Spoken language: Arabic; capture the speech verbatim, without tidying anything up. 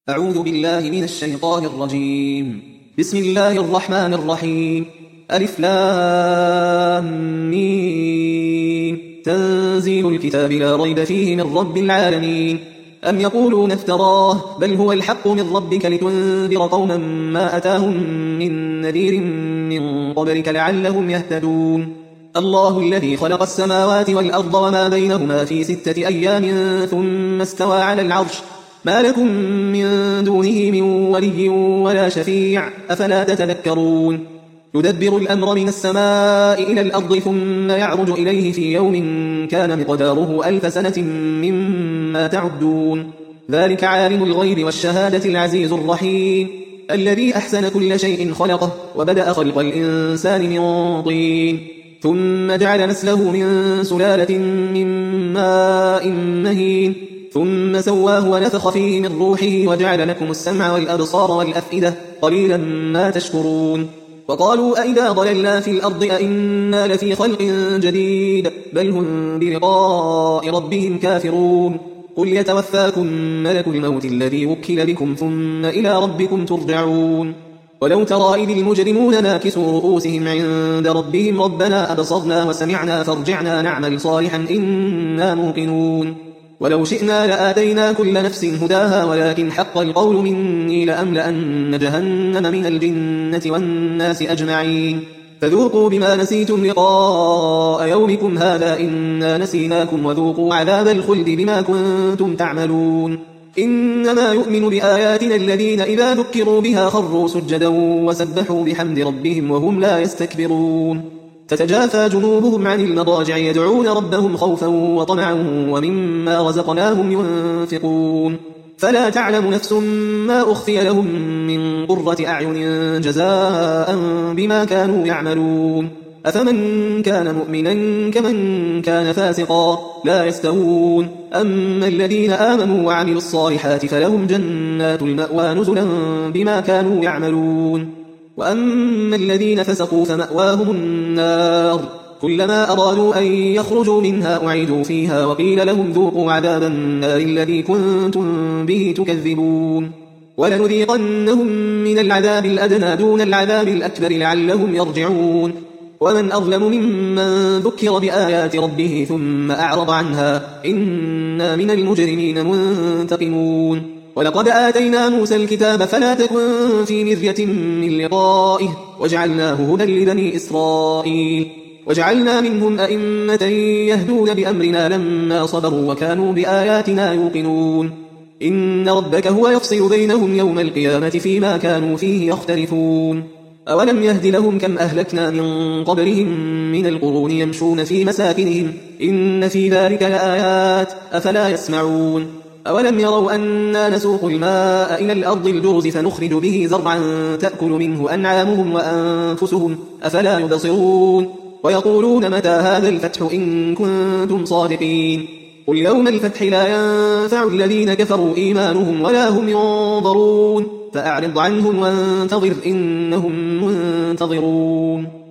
أعوذ بالله من الشيطان الرجيم. بسم الله الرحمن الرحيم. ألف لام ميم. تنزيل الكتاب لا ريب فيه من رب العالمين. أم يقولون افتراه بل هو الحق من ربك لتنذر قوما ما أتاهم من نذير من قبلك لعلهم يهتدون. الله الذي خلق السماوات والأرض وما بينهما في ستة أيام ثم استوى على العرش ما لكم من دونه من ولي ولا شفيع أفلا تتذكرون. يدبر الأمر من السماء إلى الأرض ثم يعرج إليه في يوم كان مقداره ألف سنة مما تعدون. ذلك عالم الغيب والشهادة العزيز الرحيم الذي أحسن كل شيء خلقه وبدأ خلق الإنسان من طين ثم جعل نسله من سلالة من ماء مهين ثم سواه ونفخ فيه من روحه وجعل لكم السمع والأبصار والأفئدة قليلا ما تشكرون. وقالوا أئذا ضللنا في الأرض أئنا لفي خلق جديد بل هم بلقاء ربهم كافرون. قل يتوفاكم ملك الموت الذي وكل بكم ثم إلى ربكم ترجعون. ولو ترى إذ المجرمون ناكسوا رؤوسهم عند ربهم ربنا أبصرنا وسمعنا فارجعنا نعمل صالحا إنا موقنون. ولو شئنا لآتينا كل نفس هداها ولكن حق القول مني لأملأن جهنم من الجنة والناس أجمعين. فذوقوا بما نسيتم لقاء يومكم هذا إنا نسيناكم وذوقوا عذاب الخلد بما كنتم تعملون. إنما يؤمن بآياتنا الذين إذا ذكروا بها خروا سجدا وسبحوا بحمد ربهم وهم لا يستكبرون. تتجافى جنوبهم عن المضاجع يدعون ربهم خوفا وطمعا ومما رزقناهم ينفقون. فلا تعلم نفس ما أخفي لهم من قرة أعين جزاء بما كانوا يعملون. أفمن كان مؤمنا كمن كان فاسقا لا يستوون. أما الذين آمنوا وعملوا الصالحات فلهم جنات المأوى نزلا بما كانوا يعملون. وأما الذين فسقوا فمأواهم النار كلما أرادوا أن يخرجوا منها أعيدوا فيها وقيل لهم ذوقوا عذاب النار الذي كنتم به تكذبون. ولنذيقنهم من العذاب الأدنى دون العذاب الأكبر لعلهم يرجعون. ومن أظلم ممن ذكر بآيات ربه ثم أعرض عنها إنا من المجرمين منتقمون. ولقد آتينا موسى الكتاب فلا تكن في مرية من لقائه وجعلناه هدى لبني إسرائيل وجعلنا منهم أئمة يهدون بأمرنا لما صبروا وكانوا بآياتنا يوقنون. إن ربك هو يفصل بينهم يوم القيامة فيما كانوا فيه يختلفون. أولم يهد لهم كم أهلكنا من قبلهم من القرون يمشون في مساكنهم إن في ذلك لآيات أفلا يسمعون. أولم يروا أنا نسوق الماء إلى الأرض الجرز فنخرج به زرعا تأكل منه أنعامهم وأنفسهم أفلا يبصرون. ويقولون متى هذا الفتح إن كنتم صادقين. قل يوم الفتح لا ينفع الذين كفروا إيمانهم ولا هم ينظرون. فأعرض عنهم وانتظر إنهم منتظرون.